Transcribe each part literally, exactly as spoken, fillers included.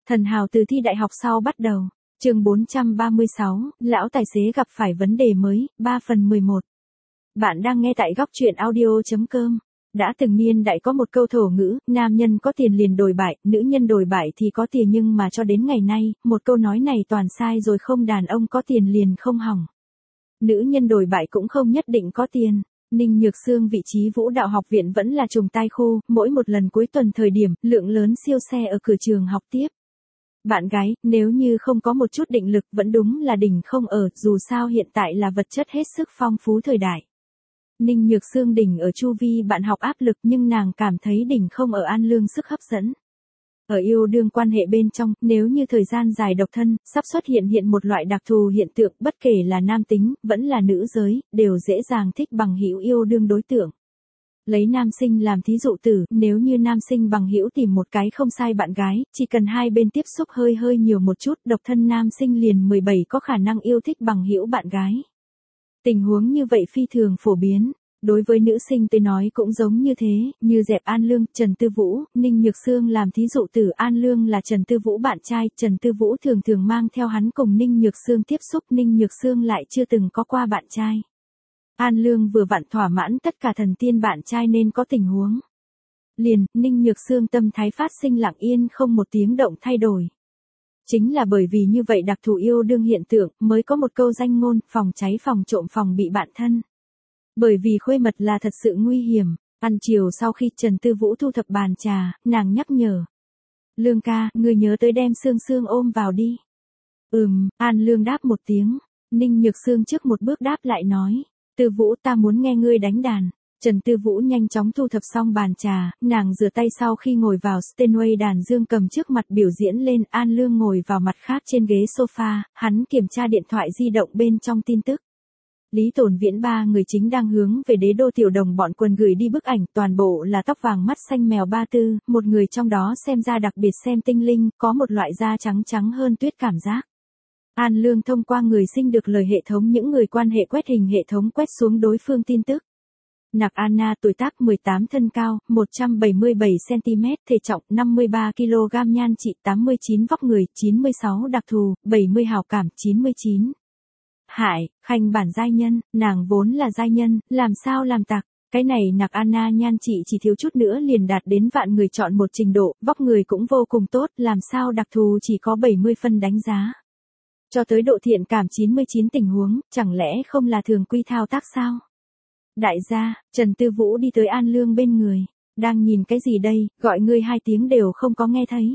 Thần hào từ thi đại học sau bắt đầu. Chương bốn trăm ba mươi sáu, lão tài xế gặp phải vấn đề mới, ba phần mười một. Bạn đang nghe tại góc truyện audio chấm com. Đã từng niên đại có một câu thổ ngữ, nam nhân có tiền liền đồi bại, nữ nhân đồi bại thì có tiền, nhưng mà cho đến ngày nay, một câu nói này toàn sai rồi, không đàn ông có tiền liền không hỏng. Nữ nhân đồi bại cũng không nhất định có tiền. Ninh Nhược Sương vị trí Vũ Đạo Học viện vẫn là trùng tai khu, mỗi một lần cuối tuần thời điểm, lượng lớn siêu xe ở cửa trường học tiếp. Bạn gái, nếu như không có một chút định lực vẫn đúng là đỉnh không ở, dù sao hiện tại là vật chất hết sức phong phú thời đại. Ninh Nhược Sương đỉnh ở chu vi bạn học áp lực, nhưng nàng cảm thấy đỉnh không ở An Lương sức hấp dẫn. Ở yêu đương quan hệ bên trong, nếu như thời gian dài độc thân, sắp xuất hiện hiện một loại đặc thù hiện tượng, bất kể là nam tính, vẫn là nữ giới, đều dễ dàng thích bằng hữu yêu đương đối tượng. Lấy nam sinh làm thí dụ tử, nếu như nam sinh bằng hữu tìm một cái không sai bạn gái, chỉ cần hai bên tiếp xúc hơi hơi nhiều một chút, độc thân nam sinh liền mười bảy có khả năng yêu thích bằng hữu bạn gái. Tình huống như vậy phi thường phổ biến. Đối với nữ sinh tới nói cũng giống như thế, như dẹp An Lương, Trần Tư Vũ, Ninh Nhược Sương làm thí dụ tử. An Lương là Trần Tư Vũ bạn trai, Trần Tư Vũ thường thường mang theo hắn cùng Ninh Nhược Sương tiếp xúc, Ninh Nhược Sương lại chưa từng có qua bạn trai. An Lương vừa vặn thỏa mãn tất cả thần tiên bạn trai nên có tình huống. Liền, Ninh Nhược Sương tâm thái phát sinh lặng yên không một tiếng động thay đổi. Chính là bởi vì như vậy đặc thù yêu đương hiện tượng, mới có một câu danh ngôn, phòng cháy phòng trộm phòng bị bạn thân. Bởi vì khuê mật là thật sự nguy hiểm. Ăn chiều sau khi Trần Tư Vũ thu thập bàn trà, nàng nhắc nhở. Lương ca, ngươi nhớ tới đem Sương Sương ôm vào đi. Ừm, An Lương đáp một tiếng. Ninh Nhược Sương trước một bước đáp lại nói. Tư Vũ, ta muốn nghe ngươi đánh đàn. Trần Tư Vũ nhanh chóng thu thập xong bàn trà, nàng rửa tay sau khi ngồi vào Steinway đàn dương cầm trước mặt biểu diễn lên. An Lương ngồi vào mặt khác trên ghế sofa, hắn kiểm tra điện thoại di động bên trong tin tức. Lý Tồn Viễn ba người chính đang hướng về đế đô tiểu đồng bọn quần gửi đi bức ảnh, toàn bộ là tóc vàng mắt xanh mèo ba tư, một người trong đó xem ra đặc biệt xem tinh linh, có một loại da trắng trắng hơn tuyết cảm giác. An Lương thông qua người sinh được lời hệ thống những người quan hệ quét hình hệ thống quét xuống đối phương tin tức. Nặc Anna tuổi tác mười tám, thân cao một trăm bảy mươi bảy xăng ti mét, thể trọng năm mươi ba ki lô gam, nhan trị tám mươi chín, vóc người chín mươi sáu, đặc thù bảy mươi, hảo cảm chín mươi chín. Hải, khanh bản giai nhân, nàng vốn là giai nhân, làm sao làm tặc. Cái này Nặc Anna nhan trị chỉ thiếu chút nữa liền đạt đến vạn người chọn một trình độ, vóc người cũng vô cùng tốt, làm sao đặc thù chỉ có bảy mươi phân đánh giá. Cho tới độ thiện cảm chín mươi chín tình huống, chẳng lẽ không là thường quy thao tác sao? Đại gia, Trần Tư Vũ đi tới An Lương bên người. Đang nhìn cái gì đây, gọi ngươi hai tiếng đều không có nghe thấy.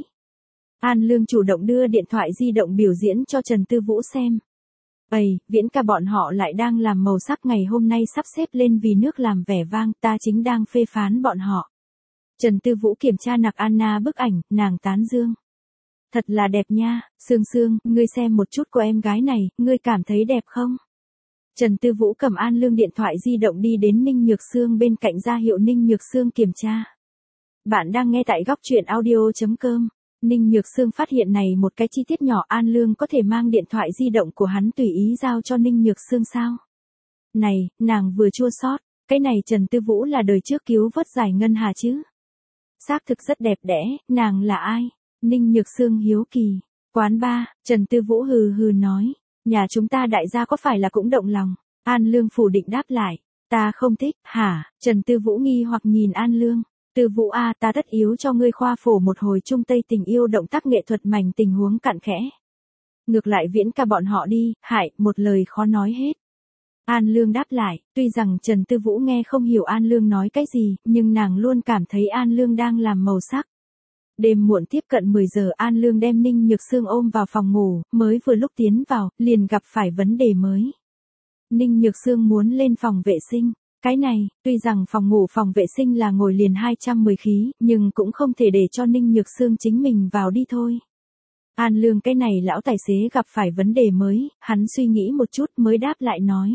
An Lương chủ động đưa điện thoại di động biểu diễn cho Trần Tư Vũ xem. Ây, Viễn ca bọn họ lại đang làm màu sắc ngày hôm nay sắp xếp lên vì nước làm vẻ vang, ta chính đang phê phán bọn họ. Trần Tư Vũ kiểm tra Nặc Anna bức ảnh, nàng tán dương. Thật là đẹp nha, Sương Sương, ngươi xem một chút cô em gái này, ngươi cảm thấy đẹp không? Trần Tư Vũ cầm An Lương điện thoại di động đi đến Ninh Nhược Sương bên cạnh ra hiệu Ninh Nhược Sương kiểm tra. Bạn đang nghe tại góc truyện audio chấm com. Ninh Nhược Sương phát hiện này một cái chi tiết nhỏ, An Lương có thể mang điện thoại di động của hắn tùy ý giao cho Ninh Nhược Sương sao? Này, nàng vừa chua xót, cái này Trần Tư Vũ là đời trước cứu vớt giải ngân hà chứ? Xác thực rất đẹp đẽ, nàng là ai? Ninh Nhược Sương hiếu kỳ. Quán ba, Trần Tư Vũ hừ hừ nói. Nhà chúng ta đại gia có phải là cũng động lòng? An Lương phủ định đáp lại. Ta không thích, hả? Trần Tư Vũ nghi hoặc nhìn An Lương. Tư Vũ a, ta tất yếu cho ngươi khoa phổ một hồi Trung Tây tình yêu động tác nghệ thuật mảnh tình huống cặn kẽ. Ngược lại Viễn ca bọn họ đi, hại, một lời khó nói hết. An Lương đáp lại, tuy rằng Trần Tư Vũ nghe không hiểu An Lương nói cái gì, nhưng nàng luôn cảm thấy An Lương đang làm màu sắc. Đêm muộn tiếp cận mười giờ, An Lương đem Ninh Nhược Sương ôm vào phòng ngủ, mới vừa lúc tiến vào, liền gặp phải vấn đề mới. Ninh Nhược Sương muốn lên phòng vệ sinh. Cái này, tuy rằng phòng ngủ phòng vệ sinh là ngồi liền hai trăm mười khí, nhưng cũng không thể để cho Ninh Nhược Sương chính mình vào đi thôi. An Lương cái này lão tài xế gặp phải vấn đề mới, hắn suy nghĩ một chút mới đáp lại nói.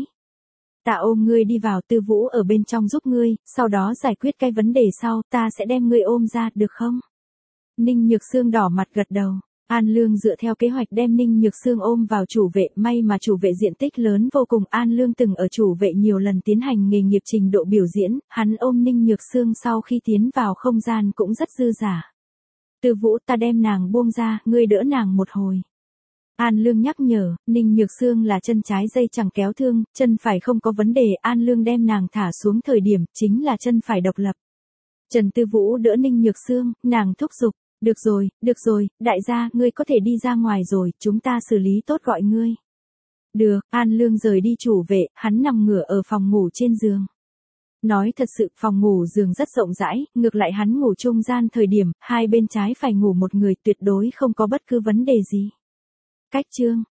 Ta ôm ngươi đi vào, Tư Vũ ở bên trong giúp ngươi, sau đó giải quyết cái vấn đề sau, ta sẽ đem ngươi ôm ra, được không? Ninh Nhược Sương đỏ mặt gật đầu. An Lương dựa theo kế hoạch đem Ninh Nhược Sương ôm vào chủ vệ, may mà chủ vệ diện tích lớn vô cùng. An Lương từng ở chủ vệ nhiều lần tiến hành nghề nghiệp trình độ biểu diễn, hắn ôm Ninh Nhược Sương sau khi tiến vào không gian cũng rất dư dả. Tư Vũ, ta đem nàng buông ra, ngươi đỡ nàng một hồi. An Lương nhắc nhở, Ninh Nhược Sương là chân trái dây chẳng kéo thương, chân phải không có vấn đề, An Lương đem nàng thả xuống thời điểm, chính là chân phải độc lập. Trần Tư Vũ đỡ Ninh Nhược Sương, nàng thúc giục, được rồi, được rồi, đại gia, ngươi có thể đi ra ngoài rồi, chúng ta xử lý tốt gọi ngươi. Được, An Lương rời đi chủ vệ, hắn nằm ngửa ở phòng ngủ trên giường. Nói thật sự, phòng ngủ giường rất rộng rãi, ngược lại hắn ngủ trung gian thời điểm, hai bên trái phải ngủ một người tuyệt đối không có bất cứ vấn đề gì. Cách chương